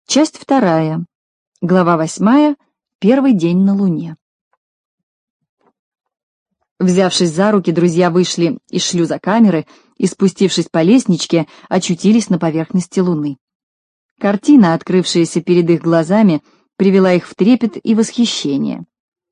Часть вторая. Глава 8. Первый день на Луне. Взявшись за руки, друзья вышли из шлюза камеры и, спустившись по лестничке, очутились на поверхности Луны. Картина, открывшаяся перед их глазами, привела их в трепет и восхищение.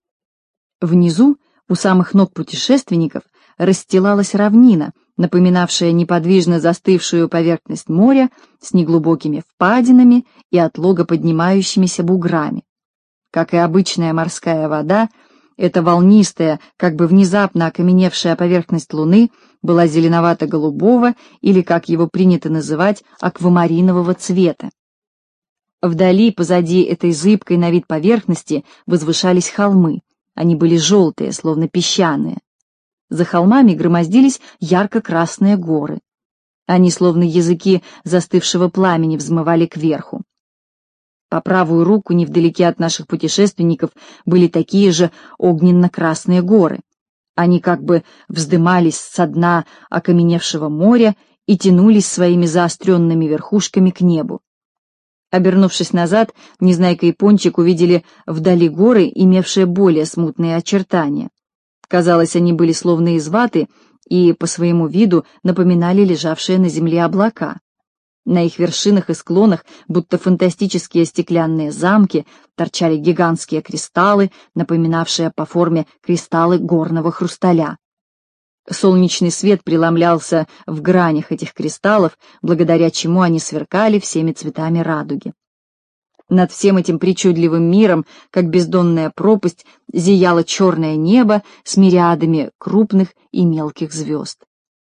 Внизу, у самых ног путешественников, расстилалась равнина, напоминавшая неподвижно застывшую поверхность моря с неглубокими впадинами и отлого поднимающимися буграми. Как и обычная морская вода, эта волнистая, как бы внезапно окаменевшая поверхность Луны была зеленовато-голубого или, как его принято называть, аквамаринового цвета. Вдали, позади этой зыбкой на вид поверхности, возвышались холмы. Они были желтые, словно песчаные. За холмами громоздились ярко-красные горы. Они, словно языки застывшего пламени, взмывали кверху. По правую руку, невдалеке от наших путешественников, были такие же огненно-красные горы. Они как бы вздымались со дна окаменевшего моря и тянулись своими заостренными верхушками к небу. Обернувшись назад, Незнайка и Пончик увидели вдали горы, имевшие более смутные очертания. Казалось, они были словно из ваты и по своему виду напоминали лежавшие на земле облака. На их вершинах и склонах, будто фантастические стеклянные замки, торчали гигантские кристаллы, напоминавшие по форме кристаллы горного хрусталя. Солнечный свет преломлялся в гранях этих кристаллов, благодаря чему они сверкали всеми цветами радуги. Над всем этим причудливым миром, как бездонная пропасть, зияло черное небо с мириадами крупных и мелких звезд.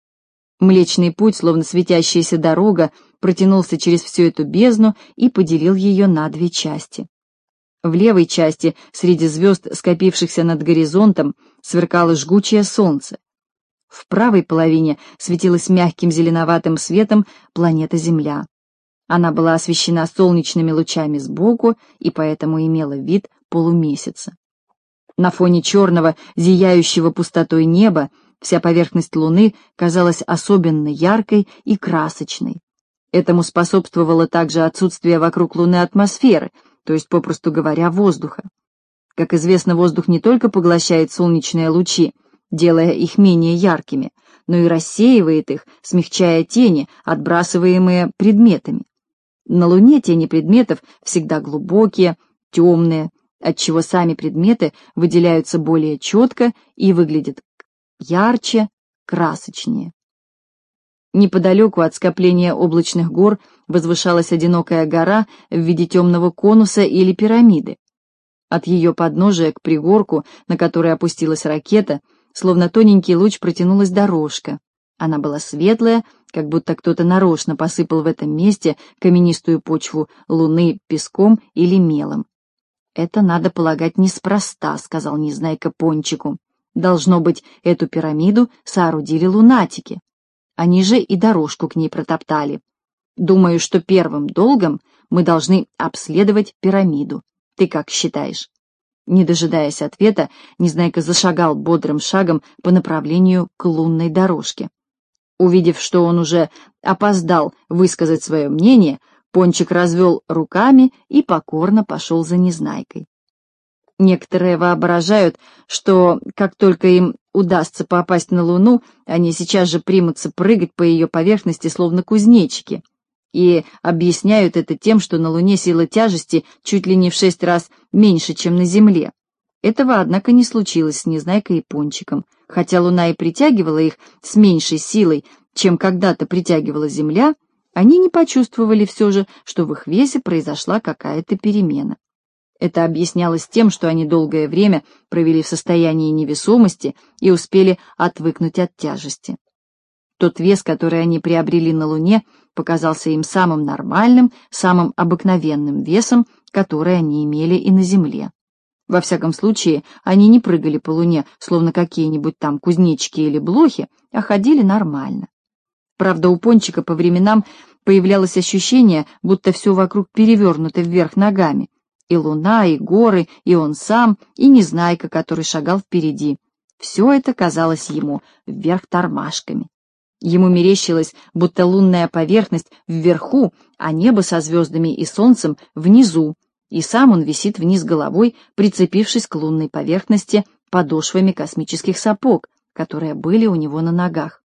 Млечный путь, словно светящаяся дорога, протянулся через всю эту бездну и поделил ее на две части. В левой части, среди звезд, скопившихся над горизонтом, сверкало жгучее солнце. В правой половине светилась мягким зеленоватым светом планета Земля. Она была освещена солнечными лучами сбоку и поэтому имела вид полумесяца. На фоне черного, зияющего пустотой неба, вся поверхность Луны казалась особенно яркой и красочной. Этому способствовало также отсутствие вокруг Луны атмосферы, то есть, попросту говоря, воздуха. Как известно, воздух не только поглощает солнечные лучи, делая их менее яркими, но и рассеивает их, смягчая тени, отбрасываемые предметами. На Луне тени предметов всегда глубокие, темные, отчего сами предметы выделяются более четко и выглядят ярче, красочнее. Неподалеку от скопления облачных гор возвышалась одинокая гора в виде темного конуса или пирамиды. От ее подножия к пригорку, на который опустилась ракета, словно тоненький луч протянулась дорожка. Она была светлая, как будто кто-то нарочно посыпал в этом месте каменистую почву Луны песком или мелом. «Это, надо полагать, неспроста», — сказал Незнайка Пончику. «Должно быть, эту пирамиду соорудили лунатики. Они же и дорожку к ней протоптали. Думаю, что первым долгом мы должны обследовать пирамиду. Ты как считаешь?» Не дожидаясь ответа, Незнайка зашагал бодрым шагом по направлению к лунной дорожке. Увидев, что он уже опоздал высказать свое мнение, Пончик развел руками и покорно пошел за Незнайкой. Некоторые воображают, что как только им удастся попасть на Луну, они сейчас же примутся прыгать по ее поверхности, словно кузнечики, и объясняют это тем, что на Луне сила тяжести чуть ли не в 6 раз меньше, чем на Земле. Этого, однако, не случилось с Незнайкой и Пончиком. Хотя Луна и притягивала их с меньшей силой, чем когда-то притягивала Земля, они не почувствовали все же, что в их весе произошла какая-то перемена. Это объяснялось тем, что они долгое время провели в состоянии невесомости и успели отвыкнуть от тяжести. Тот вес, который они приобрели на Луне, показался им самым нормальным, самым обыкновенным весом, который они имели и на Земле. Во всяком случае, они не прыгали по Луне, словно какие-нибудь там кузнечики или блохи, а ходили нормально. Правда, у Пончика по временам появлялось ощущение, будто все вокруг перевернуто вверх ногами. И Луна, и горы, и он сам, и Незнайка, который шагал впереди. Все это казалось ему вверх тормашками. Ему мерещилось, будто лунная поверхность вверху а небо со звездами и солнцем внизу, и сам он висит вниз головой, прицепившись к лунной поверхности подошвами космических сапог, которые были у него на ногах.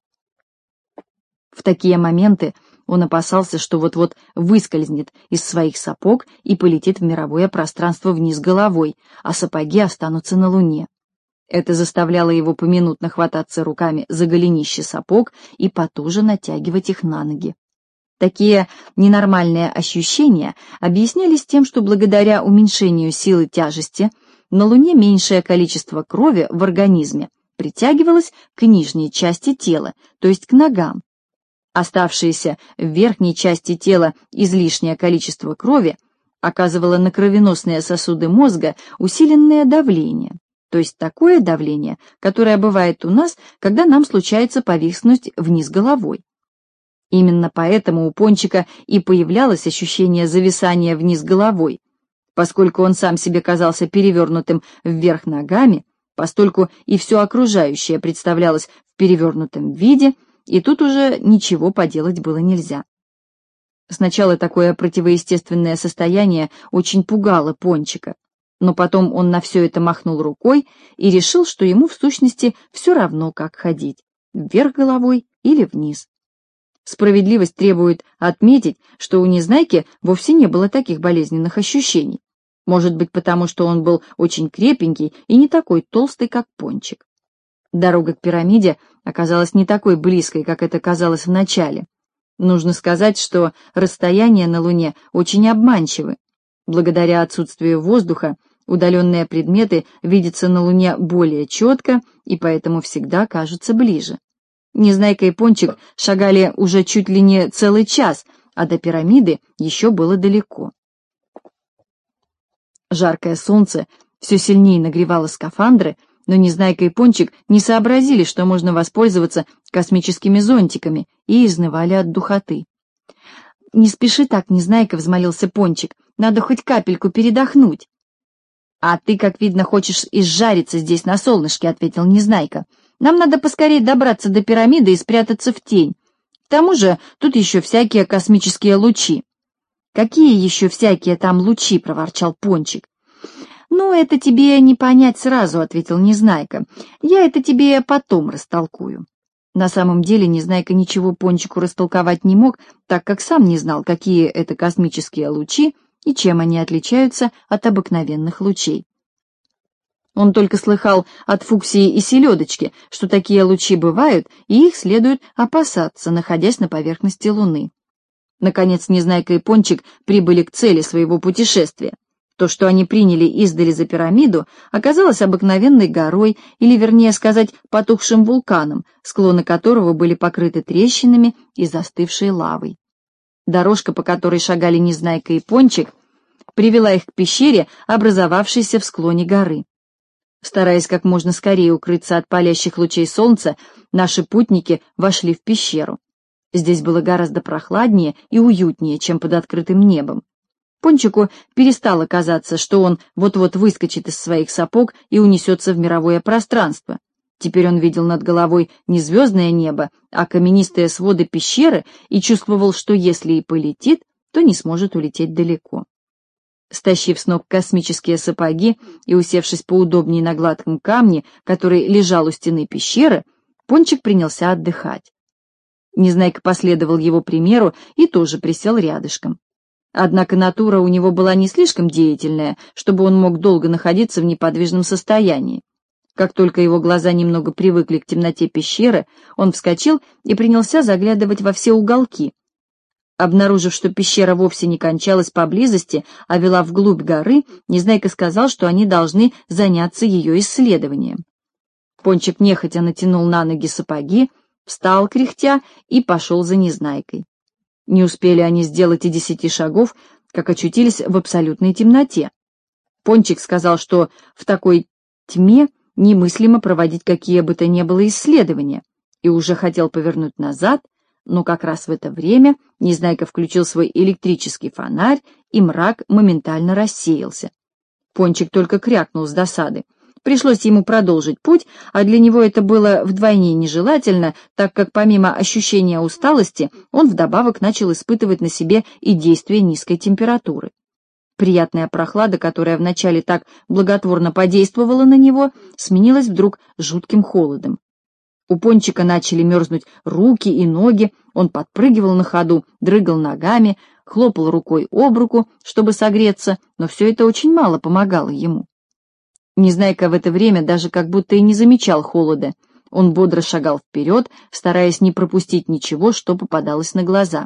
В такие моменты он опасался, что вот-вот выскользнет из своих сапог и полетит в мировое пространство вниз головой, а сапоги останутся на Луне. Это заставляло его поминутно хвататься руками за голенище сапог и потуже натягивать их на ноги. Такие ненормальные ощущения объяснялись тем, что благодаря уменьшению силы тяжести на Луне меньшее количество крови в организме притягивалось к нижней части тела, то есть к ногам. Оставшееся в верхней части тела излишнее количество крови оказывало на кровеносные сосуды мозга усиленное давление, то есть такое давление, которое бывает у нас, когда нам случается повиснуть вниз головой. Именно поэтому у Пончика и появлялось ощущение зависания вниз головой, поскольку он сам себе казался перевернутым вверх ногами, постольку и все окружающее представлялось в перевернутом виде, и тут уже ничего поделать было нельзя. Сначала такое противоестественное состояние очень пугало Пончика, но потом он на все это махнул рукой и решил, что ему в сущности все равно, как ходить, вверх головой или вниз. Справедливость требует отметить, что у Незнайки вовсе не было таких болезненных ощущений. Может быть, потому что он был очень крепенький и не такой толстый, как Пончик. Дорога к пирамиде оказалась не такой близкой, как это казалось вначале. Нужно сказать, что расстояния на Луне очень обманчивы. Благодаря отсутствию воздуха удаленные предметы видятся на Луне более четко и поэтому всегда кажутся ближе. Незнайка и Пончик шагали уже чуть ли не целый час, а до пирамиды еще было далеко. Жаркое солнце все сильнее нагревало скафандры, но Незнайка и Пончик не сообразили, что можно воспользоваться космическими зонтиками, и изнывали от духоты. «Не спеши так, Незнайка», — взмолился Пончик, — «надо хоть капельку передохнуть». «А ты, как видно, хочешь изжариться здесь на солнышке», — ответил Незнайка. «Нам надо поскорее добраться до пирамиды и спрятаться в тень. К тому же тут еще всякие космические лучи». «Какие еще всякие там лучи?» — проворчал Пончик. «Ну, это тебе не понять сразу», — ответил Незнайка. «Я это тебе потом растолкую». На самом деле Незнайка ничего Пончику растолковать не мог, так как сам не знал, какие это космические лучи и чем они отличаются от обыкновенных лучей. Он только слыхал от Фуксии и Селедочки, что такие лучи бывают, и их следует опасаться, находясь на поверхности Луны. Наконец Незнайка и Пончик прибыли к цели своего путешествия. То, что они приняли издали за пирамиду, оказалось обыкновенной горой, или, вернее сказать, потухшим вулканом, склоны которого были покрыты трещинами и застывшей лавой. Дорожка, по которой шагали Незнайка и Пончик, привела их к пещере, образовавшейся в склоне горы. Стараясь как можно скорее укрыться от палящих лучей солнца, наши путники вошли в пещеру. Здесь было гораздо прохладнее и уютнее, чем под открытым небом. Пончику перестало казаться, что он вот-вот выскочит из своих сапог и унесется в мировое пространство. Теперь он видел над головой не звездное небо, а каменистые своды пещеры и чувствовал, что если и полетит, то не сможет улететь далеко. Стащив с ног космические сапоги и усевшись поудобнее на гладком камне, который лежал у стены пещеры, Пончик принялся отдыхать. Незнайка последовал его примеру и тоже присел рядышком. Однако натура у него была не слишком деятельная, чтобы он мог долго находиться в неподвижном состоянии. Как только его глаза немного привыкли к темноте пещеры, он вскочил и принялся заглядывать во все уголки. Обнаружив, что пещера вовсе не кончалась поблизости, а вела вглубь горы, Незнайка сказал, что они должны заняться ее исследованием. Пончик нехотя натянул на ноги сапоги, встал кряхтя и пошел за Незнайкой. Не успели они сделать и 10 шагов, как очутились в абсолютной темноте. Пончик сказал, что в такой тьме немыслимо проводить какие бы то ни было исследования, и уже хотел повернуть назад, но как раз в это время Незнайка включил свой электрический фонарь, и мрак моментально рассеялся. Пончик только крякнул с досады. Пришлось ему продолжить путь, а для него это было вдвойне нежелательно, так как помимо ощущения усталости он вдобавок начал испытывать на себе и действие низкой температуры. Приятная прохлада, которая вначале так благотворно подействовала на него, сменилась вдруг жутким холодом. У Пончика начали мерзнуть руки и ноги, он подпрыгивал на ходу, дрыгал ногами, хлопал рукой об руку, чтобы согреться, но все это очень мало помогало ему. Незнайка в это время даже как будто и не замечал холода. Он бодро шагал вперед, стараясь не пропустить ничего, что попадалось на глаза.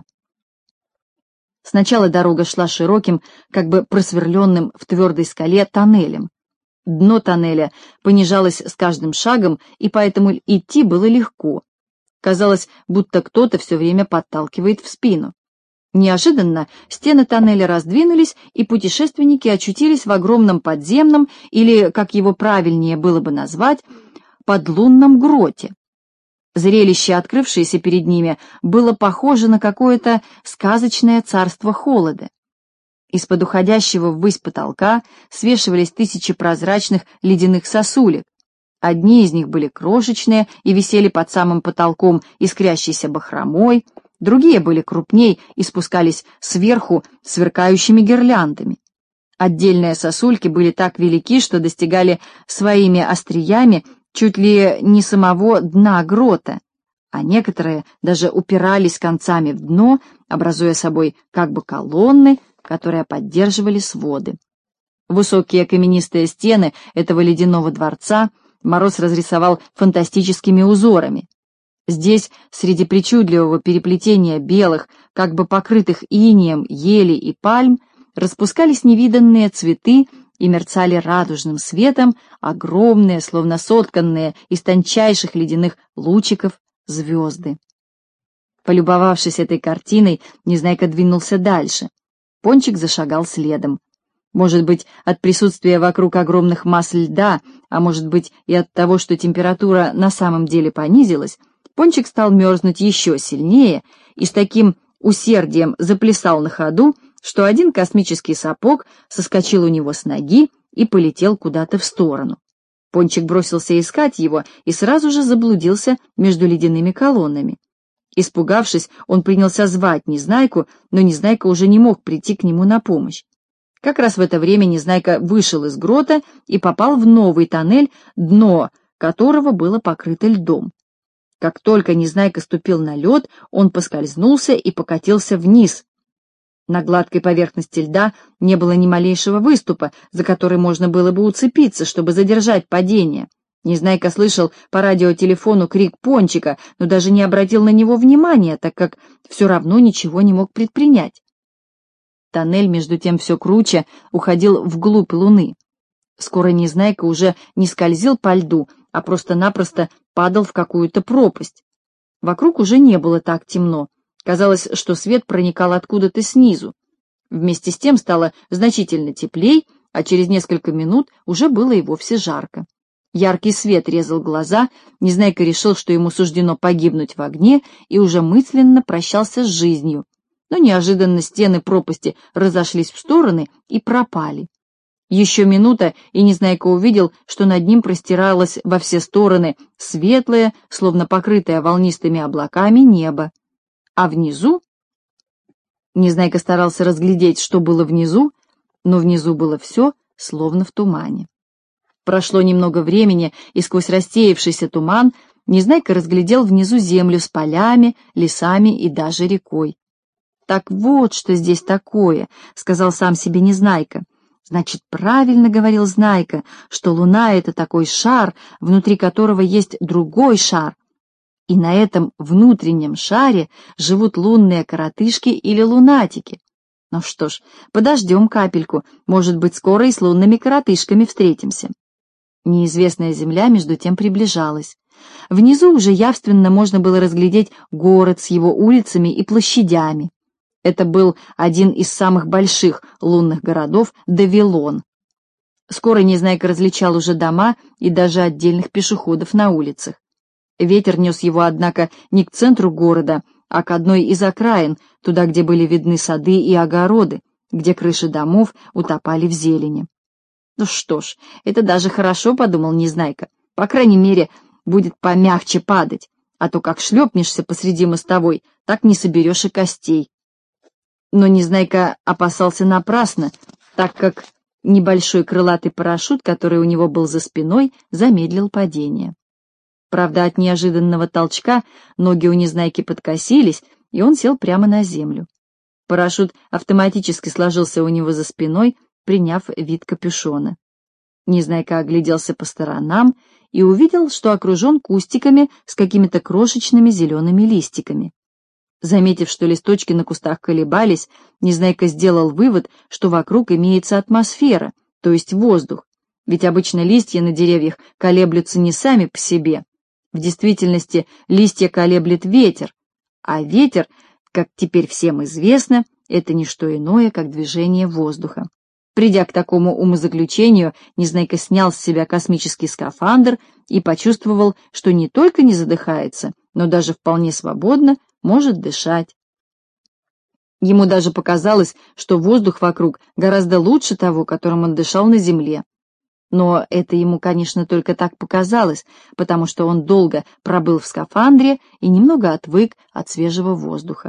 Сначала дорога шла широким, как бы просверленным в твердой скале тоннелем. Дно тоннеля понижалось с каждым шагом, и поэтому идти было легко. Казалось, будто кто-то все время подталкивает в спину. Неожиданно стены тоннеля раздвинулись, и путешественники очутились в огромном подземном, или, как его правильнее было бы назвать, подлунном гроте. Зрелище, открывшееся перед ними, было похоже на какое-то сказочное царство холода. Из-под уходящего ввысь потолка свешивались тысячи прозрачных ледяных сосулек. Одни из них были крошечные и висели под самым потолком искрящейся бахромой, другие были крупней и спускались сверху сверкающими гирляндами. Отдельные сосульки были так велики, что достигали своими остриями чуть ли не самого дна грота, а некоторые даже упирались концами в дно, образуя собой как бы колонны, которые поддерживали своды. Высокие каменистые стены этого ледяного дворца Мороз разрисовал фантастическими узорами. Здесь, среди причудливого переплетения белых, как бы покрытых инеем, елей и пальм, распускались невиданные цветы и мерцали радужным светом огромные, словно сотканные из тончайших ледяных лучиков, звезды. Полюбовавшись этой картиной, Незнайка двинулся дальше. Пончик зашагал следом. Может быть, от присутствия вокруг огромных масс льда, а может быть и от того, что температура на самом деле понизилась, Пончик стал мерзнуть еще сильнее и с таким усердием заплясал на ходу, что один космический сапог соскочил у него с ноги и полетел куда-то в сторону. Пончик бросился искать его и сразу же заблудился между ледяными колоннами. Испугавшись, он принялся звать Незнайку, но Незнайка уже не мог прийти к нему на помощь. Как раз в это время Незнайка вышел из грота и попал в новый тоннель, дно которого было покрыто льдом. Как только Незнайка ступил на лед, он поскользнулся и покатился вниз. На гладкой поверхности льда не было ни малейшего выступа, за который можно было бы уцепиться, чтобы задержать падение. Незнайка слышал по радиотелефону крик Пончика, но даже не обратил на него внимания, так как все равно ничего не мог предпринять. Тоннель, между тем, все круче уходил вглубь луны. Скоро Незнайка уже не скользил по льду, а просто-напросто падал в какую-то пропасть. Вокруг уже не было так темно. Казалось, что свет проникал откуда-то снизу. Вместе с тем стало значительно теплей, а через несколько минут уже было и вовсе жарко. Яркий свет резал глаза, Незнайка решил, что ему суждено погибнуть в огне, и уже мысленно прощался с жизнью. Но неожиданно стены пропасти разошлись в стороны и пропали. Еще минута, и Незнайка увидел, что над ним простиралось во все стороны светлое, словно покрытое волнистыми облаками, небо. А внизу... Незнайка старался разглядеть, что было внизу, но внизу было все, словно в тумане. Прошло немного времени, и сквозь рассеявшийся туман Незнайка разглядел внизу землю с полями, лесами и даже рекой. «Так вот, что здесь такое», — сказал сам себе Незнайка. «Значит, правильно говорил Знайка, что Луна — это такой шар, внутри которого есть другой шар. И на этом внутреннем шаре живут лунные коротышки или лунатики. Ну что ж, подождем капельку, может быть, скоро и с лунными коротышками встретимся». Неизвестная земля между тем приближалась. Внизу уже явственно можно было разглядеть город с его улицами и площадями. Это был один из самых больших лунных городов — Давилон. Скоро Незнайка различал уже дома и даже отдельных пешеходов на улицах. Ветер нес его, однако, не к центру города, а к одной из окраин, туда, где были видны сады и огороды, где крыши домов утопали в зелени. Ну что ж, это даже хорошо, подумал Незнайка. По крайней мере, будет помягче падать, а то как шлепнешься посреди мостовой, так не соберешь и костей. Но Незнайка опасался напрасно, так как небольшой крылатый парашют, который у него был за спиной, замедлил падение. Правда, от неожиданного толчка ноги у Незнайки подкосились, и он сел прямо на землю. Парашют автоматически сложился у него за спиной, приняв вид капюшона. Незнайка огляделся по сторонам и увидел, что окружен кустиками с какими-то крошечными зелеными листиками. Заметив, что листочки на кустах колебались, Незнайка сделал вывод, что вокруг имеется атмосфера, то есть воздух, ведь обычно листья на деревьях колеблются не сами по себе. В действительности листья колеблет ветер, а ветер, как теперь всем известно, это не что иное, как движение воздуха. Придя к такому умозаключению, Незнайка снял с себя космический скафандр и почувствовал, что не только не задыхается, но даже вполне свободно может дышать. Ему даже показалось, что воздух вокруг гораздо лучше того, которым он дышал на земле. Но это ему, конечно, только так показалось, потому что он долго пробыл в скафандре и немного отвык от свежего воздуха.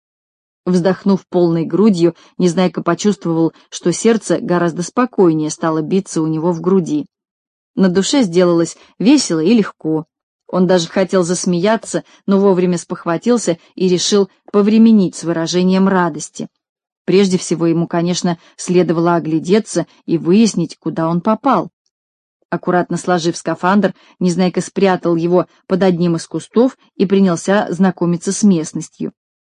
Вздохнув полной грудью, Незнайка почувствовал, что сердце гораздо спокойнее стало биться у него в груди. На душе сделалось весело и легко. Он даже хотел засмеяться, но вовремя спохватился и решил повременить с выражением радости. Прежде всего ему, конечно, следовало оглядеться и выяснить, куда он попал. Аккуратно сложив скафандр, Незнайка спрятал его под одним из кустов и принялся знакомиться с местностью.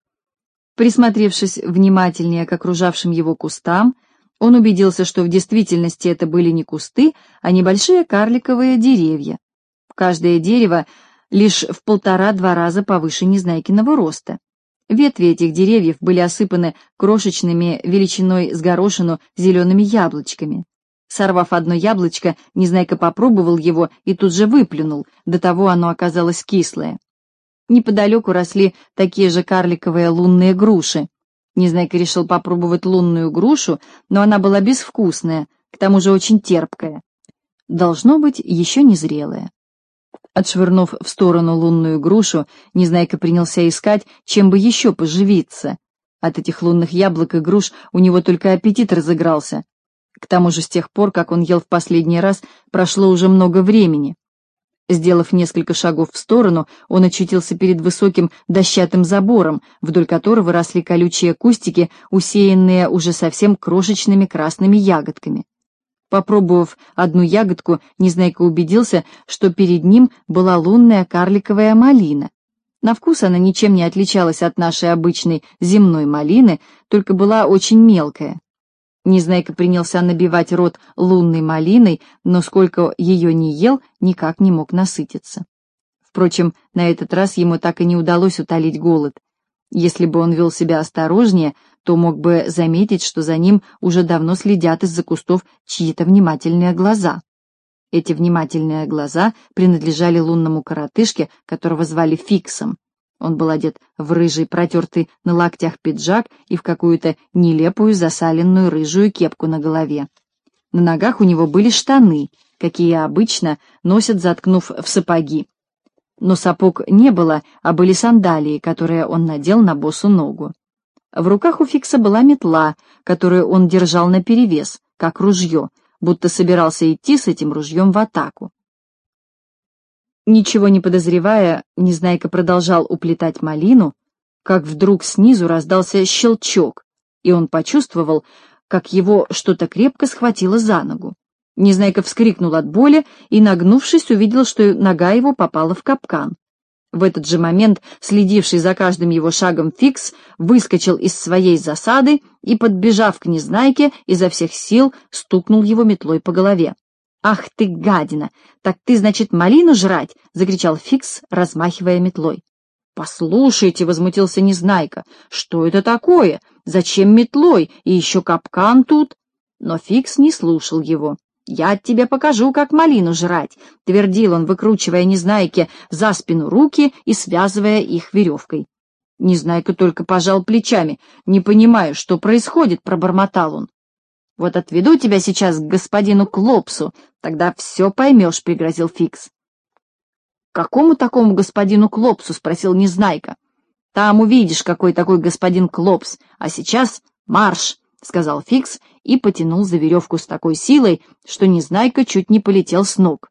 Присмотревшись внимательнее к окружавшим его кустам, он убедился, что в действительности это были не кусты, а небольшие карликовые деревья. Каждое дерево лишь в 1,5-2 раза повыше Незнайкиного роста. Ветви этих деревьев были осыпаны крошечными величиной с горошину зелеными яблочками. Сорвав одно яблочко, Незнайка попробовал его и тут же выплюнул, до того оно оказалось кислое. Неподалеку росли такие же карликовые лунные груши. Незнайка решил попробовать лунную грушу, но она была безвкусная, к тому же очень терпкая. Должно быть, еще не зрелая. Отшвырнув в сторону лунную грушу, Незнайка принялся искать, чем бы еще поживиться. От этих лунных яблок и груш у него только аппетит разыгрался. К тому же с тех пор, как он ел в последний раз, прошло уже много времени. Сделав несколько шагов в сторону, он очутился перед высоким дощатым забором, вдоль которого росли колючие кустики, усеянные уже совсем крошечными красными ягодками. Попробовав одну ягодку, Незнайка убедился, что перед ним была лунная карликовая малина. На вкус она ничем не отличалась от нашей обычной земной малины, только была очень мелкая. Незнайка принялся набивать рот лунной малиной, но сколько ее ни ел, никак не мог насытиться. Впрочем, на этот раз ему так и не удалось утолить голод. Если бы он вел себя осторожнее, то мог бы заметить, что за ним уже давно следят из-за кустов чьи-то внимательные глаза. Эти внимательные глаза принадлежали лунному коротышке, которого звали Фиксом. Он был одет в рыжий, протертый на локтях пиджак и в какую-то нелепую засаленную рыжую кепку на голове. На ногах у него были штаны, какие обычно носят, заткнув в сапоги. Но сапог не было, а были сандалии, которые он надел на босу ногу. В руках у Фикса была метла, которую он держал наперевес, как ружье, будто собирался идти с этим ружьем в атаку. Ничего не подозревая, Незнайка продолжал уплетать малину, как вдруг снизу раздался щелчок, и он почувствовал, как его что-то крепко схватило за ногу. Незнайка вскрикнул от боли и, нагнувшись, увидел, что нога его попала в капкан. В этот же момент следивший за каждым его шагом Фикс выскочил из своей засады и, подбежав к Незнайке, изо всех сил стукнул его метлой по голове. «Ах ты, гадина! Так ты, значит, малину жрать?» — закричал Фикс, размахивая метлой. «Послушайте», — возмутился Незнайка, — «что это такое? Зачем метлой? И еще капкан тут?» Но Фикс не слушал его. «Я тебе покажу, как малину жрать», — твердил он, выкручивая Незнайке за спину руки и связывая их веревкой. Незнайка только пожал плечами. «Не понимаю, что происходит», — пробормотал он. Вот отведу тебя сейчас к господину Клопсу, тогда все поймешь», — пригрозил Фикс. «Какому такому господину Клопсу?» — спросил Незнайка. «Там увидишь, какой такой господин Клопс, а сейчас марш», — сказал Фикс и потянул за веревку с такой силой, что Незнайка чуть не полетел с ног.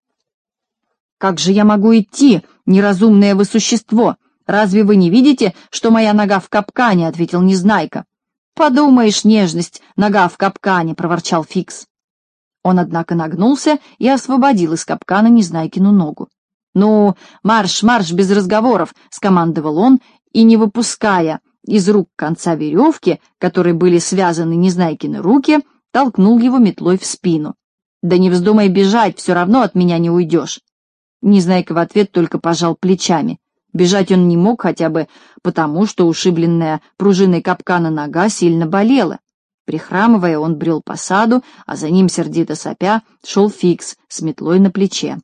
«Как же я могу идти, неразумное вы существо? Разве вы не видите, что моя нога в капкане?» — ответил Незнайка. «Подумаешь, нежность, нога в капкане», — проворчал Фикс. Он, однако, нагнулся и освободил из капкана Незнайкину ногу. «Ну, марш, марш, без разговоров!» — скомандовал он, и, не выпуская из рук конца веревки, которой были связаны Незнайкины руки, толкнул его метлой в спину. «Да не вздумай бежать, все равно от меня не уйдешь!» Незнайка в ответ только пожал плечами. Бежать он не мог хотя бы потому, что ушибленная пружиной капкана нога сильно болела. Прихрамывая, он брел по саду, а за ним, сердито сопя, шел Фикс с метлой на плече.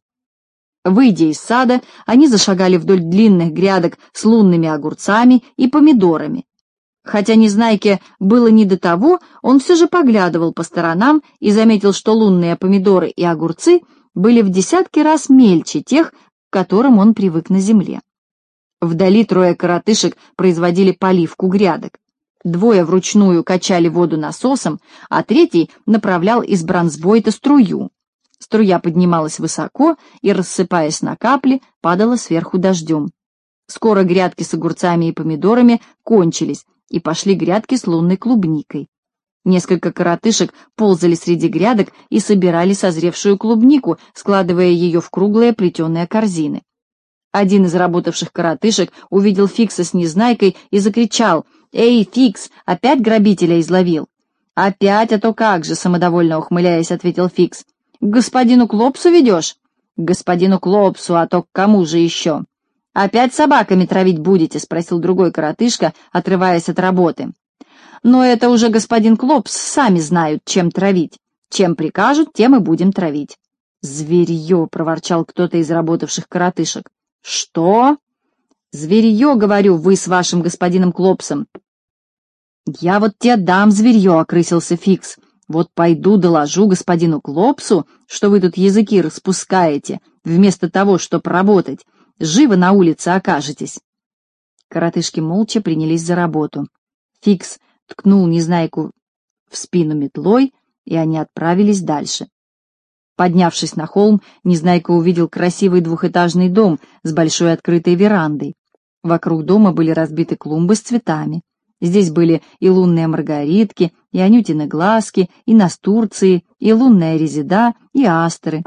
Выйдя из сада, они зашагали вдоль длинных грядок с лунными огурцами и помидорами. Хотя Незнайке было не до того, он все же поглядывал по сторонам и заметил, что лунные помидоры и огурцы были в десятки раз мельче тех, к которым он привык на земле. Вдали трое коротышек производили поливку грядок. Двое вручную качали воду насосом, а третий направлял из бронзбойта струю. Струя поднималась высоко и, рассыпаясь на капли, падала сверху дождем. Скоро грядки с огурцами и помидорами кончились, и пошли грядки с лунной клубникой. Несколько коротышек ползали среди грядок и собирали созревшую клубнику, складывая ее в круглые плетеные корзины. Один из работавших коротышек увидел Фикса с Незнайкой и закричал: «Эй, Фикс, опять грабителя изловил?» «Опять, а то как же», — самодовольно ухмыляясь, ответил Фикс. «К господину Клопсу ведешь?» «К господину Клопсу, а то к кому же еще?» «Опять собаками травить будете?» — спросил другой коротышка, отрываясь от работы. «Но это уже господин Клопс сами знают, чем травить. Чем прикажут, тем и будем травить». «Зверье!» — проворчал кто-то из работавших коротышек. «Что?» «Зверье, говорю, вы с вашим господином Клопсом». «Я вот тебе дам зверье», — окрысился Фикс. «Вот пойду доложу господину Клопсу, что вы тут языки распускаете, вместо того, чтоб работать. Живо на улице окажетесь». Коротышки молча принялись за работу. Фикс ткнул Незнайку в спину метлой, и они отправились дальше. Поднявшись на холм, Незнайка увидел красивый двухэтажный дом с большой открытой верандой. Вокруг дома были разбиты клумбы с цветами. Здесь были и лунные маргаритки, и анютины глазки, и настурции, и лунная резида, и астры.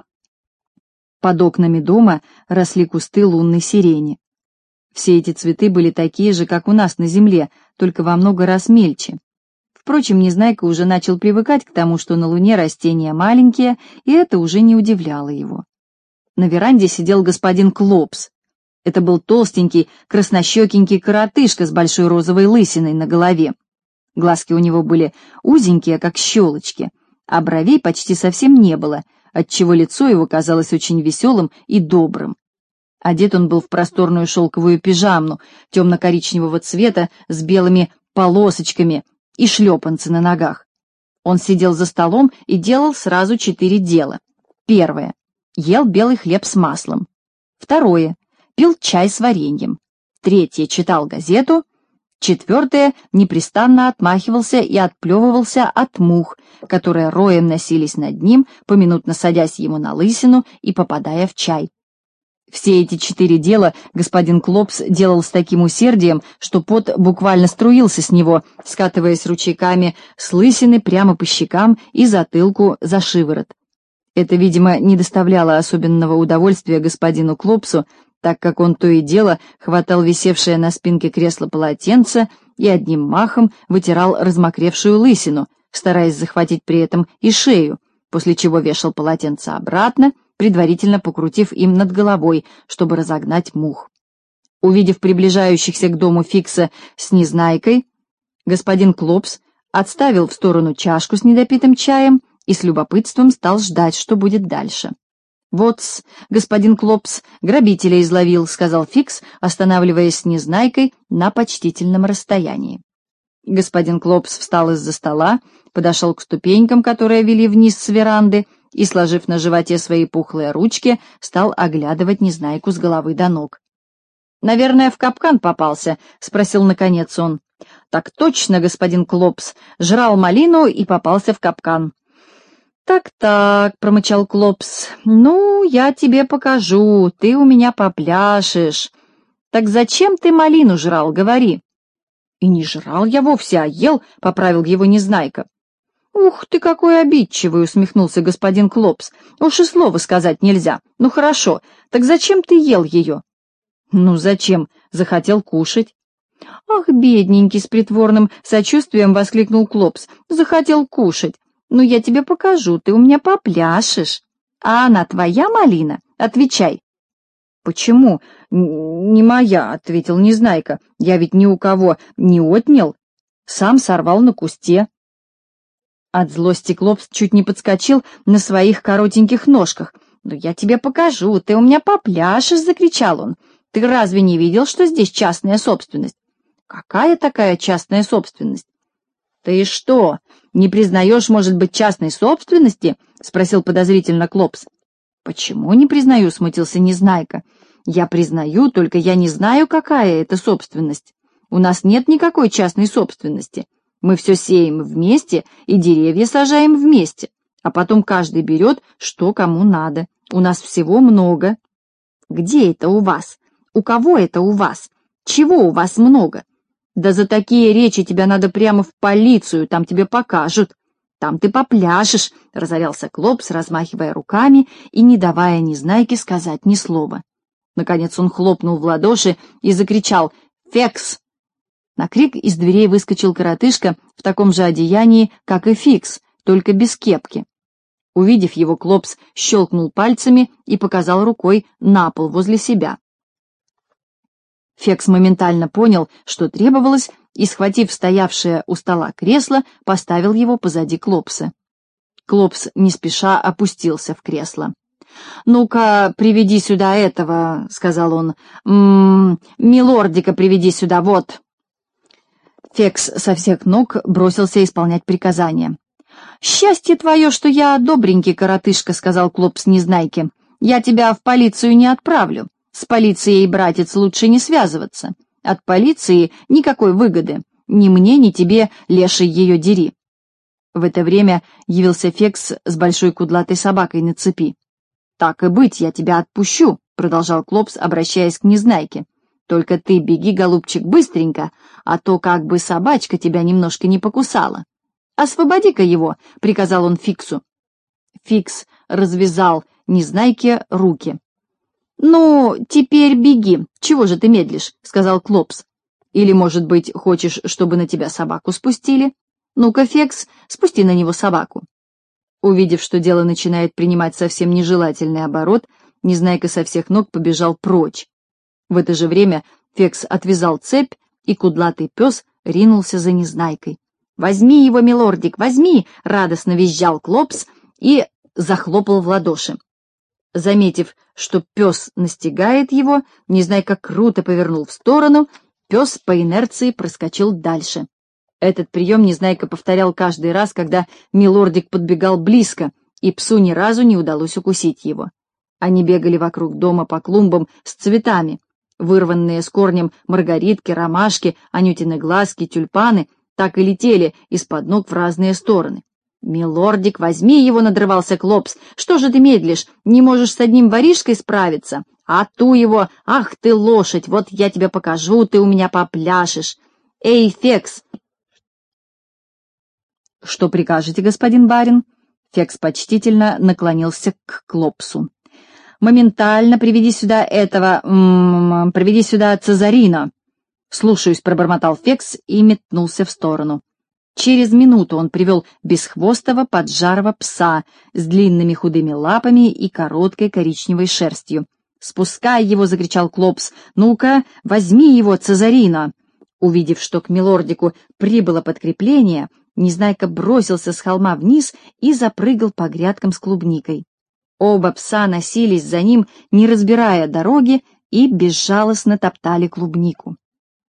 Под окнами дома росли кусты лунной сирени. Все эти цветы были такие же, как у нас на земле, только во много раз мельче. Впрочем, Незнайка уже начал привыкать к тому, что на Луне растения маленькие, и это уже не удивляло его. На веранде сидел господин Клопс. Это был толстенький, краснощекенький коротышка с большой розовой лысиной на голове. Глазки у него были узенькие, как щелочки, а бровей почти совсем не было, отчего лицо его казалось очень веселым и добрым. Одет он был в просторную шелковую пижаму темно-коричневого цвета с белыми полосочками и шлепанцы на ногах. Он сидел за столом и делал сразу 4 дела. Первое — ел белый хлеб с маслом. Второе — пил чай с вареньем. Третье — читал газету. Четвертое — непрестанно отмахивался и отплевывался от мух, которые роем носились над ним, поминутно садясь ему на лысину и попадая в чай. Все эти 4 дела господин Клопс делал с таким усердием, что пот буквально струился с него, скатываясь ручейками с лысины прямо по щекам и затылку за шиворот. Это, видимо, не доставляло особенного удовольствия господину Клопсу, так как он то и дело хватал висевшее на спинке кресла полотенце и одним махом вытирал размокревшую лысину, стараясь захватить при этом и шею, после чего вешал полотенце обратно, предварительно покрутив им над головой, чтобы разогнать мух. Увидев приближающихся к дому Фикса с Незнайкой, господин Клопс отставил в сторону чашку с недопитым чаем и с любопытством стал ждать, что будет дальше. «Вот-с, господин Клопс грабителя изловил», — сказал Фикс, останавливаясь с Незнайкой на почтительном расстоянии. Господин Клопс встал из-за стола, подошел к ступенькам, которые вели вниз с веранды, и, сложив на животе свои пухлые ручки, стал оглядывать Незнайку с головы до ног. «Наверное, в капкан попался?» — спросил наконец он. «Так точно, господин Клопс, жрал малину и попался в капкан». «Так-так», — промычал Клопс, — «ну, я тебе покажу, ты у меня попляшешь. Так зачем ты малину жрал, говори?» «И не жрал я вовсе, а ел», — поправил его Незнайка. «Ух ты, какой обидчивый!» — усмехнулся господин Клопс. «Уж и слова сказать нельзя. Ну хорошо, так зачем ты ел ее?» «Ну зачем? Захотел кушать». «Ах, бедненький!» — с притворным сочувствием воскликнул Клопс. «Захотел кушать. Ну, я тебе покажу, ты у меня попляшешь. А она твоя малина? Отвечай». «Почему не моя?» — ответил Незнайка. «Я ведь ни у кого не отнял. Сам сорвал на кусте». От злости Клопс чуть не подскочил на своих коротеньких ножках. «Ну, я тебе покажу, ты у меня попляшешь!» — закричал он. «Ты разве не видел, что здесь частная собственность?» «Какая такая частная собственность?» «Ты что, не признаешь, может быть, частной собственности?» — спросил подозрительно Клопс. «Почему не признаю?» — смутился Незнайка. «Я признаю, только я не знаю, какая это собственность. У нас нет никакой частной собственности. Мы все сеем вместе и деревья сажаем вместе, а потом каждый берет, что кому надо. У нас всего много». «Где это у вас? У кого это у вас? Чего у вас много?» «Да за такие речи тебя надо прямо в полицию, там тебе покажут. Там ты попляшешь», — разорялся Клопс, размахивая руками и не давая Незнайке сказать ни слова. Наконец он хлопнул в ладоши и закричал «Фекс!». На крик из дверей выскочил коротышка в таком же одеянии, как и Фикс, только без кепки. Увидев его, Клопс щелкнул пальцами и показал рукой на пол возле себя. Фекс моментально понял, что требовалось, и, схватив стоявшее у стола кресло, поставил его позади Клопса. Клопс не спеша опустился в кресло. «Ну-ка, приведи сюда этого», — сказал он. «Милордика приведи сюда, вот». Фекс со всех ног бросился исполнять приказания. «Счастье твое, что я добренький коротышка», — сказал Клопс Незнайке. «Я тебя в полицию не отправлю. С полицией, братец, лучше не связываться. От полиции никакой выгоды. Ни мне, ни тебе, леший ее дери». В это время явился Фекс с большой кудлатой собакой на цепи. «Так и быть, я тебя отпущу», — продолжал Клопс, обращаясь к Незнайке. «Только ты беги, голубчик, быстренько, а то как бы собачка тебя немножко не покусала». «Освободи-ка его», — приказал он Фиксу. Фикс развязал Незнайке руки. «Ну, теперь беги. Чего же ты медлишь?» — сказал Клопс. «Или, может быть, хочешь, чтобы на тебя собаку спустили? Ну-ка, Фекс, спусти на него собаку». Увидев, что дело начинает принимать совсем нежелательный оборот, Незнайка со всех ног побежал прочь. В это же время Фекс отвязал цепь, и кудлатый пес ринулся за Незнайкой. «Возьми его, милордик, возьми!» — радостно визжал Клопс и захлопал в ладоши. Заметив, что пес настигает его, Незнайка круто повернул в сторону, пес по инерции проскочил дальше. Этот прием Незнайка повторял каждый раз, когда милордик подбегал близко, и псу ни разу не удалось укусить его. Они бегали вокруг дома по клумбам с цветами. Вырванные с корнем маргаритки, ромашки, анютины глазки, тюльпаны так и летели из-под ног в разные стороны. «Милордик, возьми его!» — надрывался Клопс. «Что же ты медлишь? Не можешь с одним воришкой справиться? А ту его! Ах ты, лошадь! Вот я тебе покажу, ты у меня попляшешь! Эй, Фекс!» «Что прикажете, господин барин?» Фекс почтительно наклонился к Клопсу. «Моментально приведи сюда этого... приведи сюда Цезарина!» «Слушаюсь», — пробормотал Фекс и метнулся в сторону. Через минуту он привел бесхвостого поджарого пса с длинными худыми лапами и короткой коричневой шерстью. «Спускай его!» — закричал Клопс. «Ну-ка, возьми его, Цезарина!» Увидев, что к милордику прибыло подкрепление, Незнайка бросился с холма вниз и запрыгал по грядкам с клубникой. Оба пса носились за ним, не разбирая дороги, и безжалостно топтали клубнику.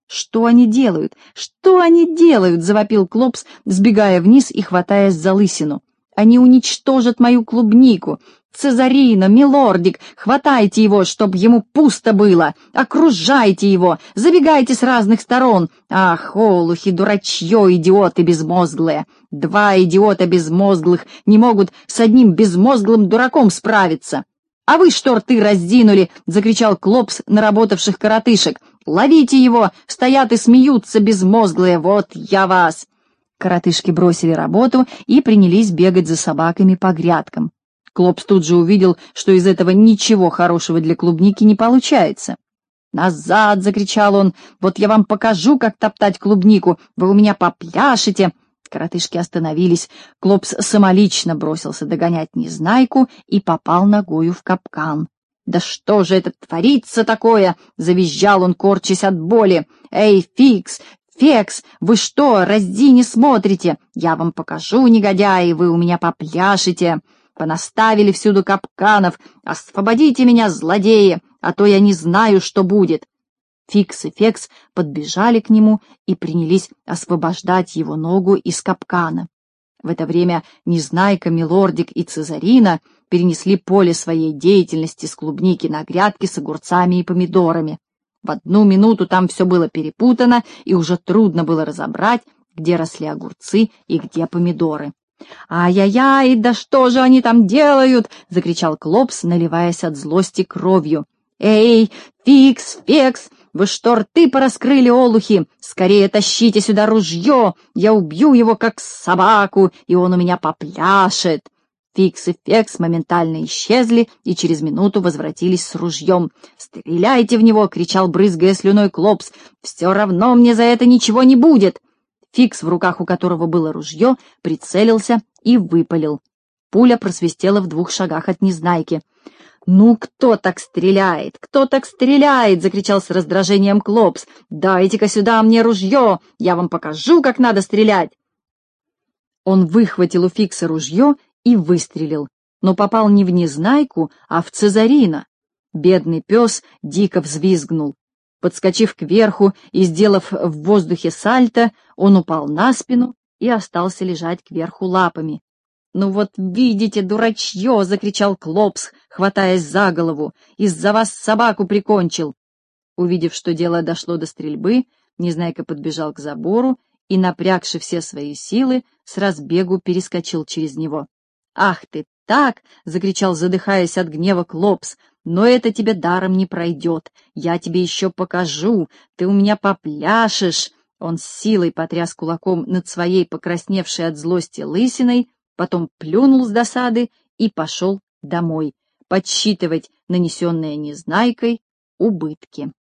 «Что они делают? Что они делают?» — завопил Клопс, сбегая вниз и хватаясь за лысину. «Они уничтожат мою клубнику! Цезарино, милордик, хватайте его, чтоб ему пусто было! Окружайте его! Забегайте с разных сторон! Ах, олухи, дурачье, идиоты безмозглые! Два идиота безмозглых не могут с одним безмозглым дураком справиться!» «А вы что рты раздинули?» — закричал Клопс на работавших коротышек. «Ловите его! Стоят и смеются безмозглые! Вот я вас!» Коротышки бросили работу и принялись бегать за собаками по грядкам. Клопс тут же увидел, что из этого ничего хорошего для клубники не получается. «Назад!» — закричал он. «Вот я вам покажу, как топтать клубнику! Вы у меня попляшете!» Коротышки остановились. Клопс самолично бросился догонять Незнайку и попал ногою в капкан. «Да что же это творится такое?» — завизжал он, корчась от боли. «Эй, Фикс! Фекс! Вы что, разди не смотрите? Я вам покажу, негодяи, вы у меня попляшете! Понаставили всюду капканов! Освободите меня, злодеи, а то я не знаю, что будет!» Фикс и Фекс подбежали к нему и принялись освобождать его ногу из капкана. В это время Незнайка, Милордик и Цезарина перенесли поле своей деятельности с клубники на грядки с огурцами и помидорами. В одну минуту там все было перепутано, и уже трудно было разобрать, где росли огурцы и где помидоры. «Ай-яй-яй, да что же они там делают?» — закричал Клопс, наливаясь от злости кровью. «Эй, Фикс, Фекс! Вы что рты пораскрыли, олухи? Скорее тащите сюда ружье! Я убью его, как собаку, и он у меня попляшет!» Фикс и Фекс моментально исчезли и через минуту возвратились с ружьем. «Стреляйте в него!» — кричал, брызгая слюной, Клопс. «Все равно мне за это ничего не будет!» Фикс, в руках у которого было ружье, прицелился и выпалил. Пуля просвистела в 2 шагах от Незнайки. «Ну, кто так стреляет? Кто так стреляет?» — закричал с раздражением Клопс. «Дайте-ка сюда мне ружье! Я вам покажу, как надо стрелять!» Он выхватил у Фикса ружье и выстрелил, но попал не в Незнайку, а в Цезарина. Бедный пес дико взвизгнул. Подскочив кверху и сделав в воздухе сальто, он упал на спину и остался лежать кверху лапами. «Ну вот видите, дурачье!» — закричал Клопс, хватаясь за голову. «Из-за вас собаку прикончил!» Увидев, что дело дошло до стрельбы, Незнайка подбежал к забору и, напрягши все свои силы, с разбегу перескочил через него. «Ах ты так!» — закричал, задыхаясь от гнева, Клопс. «Но это тебе даром не пройдет. Я тебе еще покажу. Ты у меня попляшешь!» Он с силой потряс кулаком над своей покрасневшей от злости лысиной, потом плюнул с досады и пошел домой подсчитывать нанесенные Незнайкой убытки.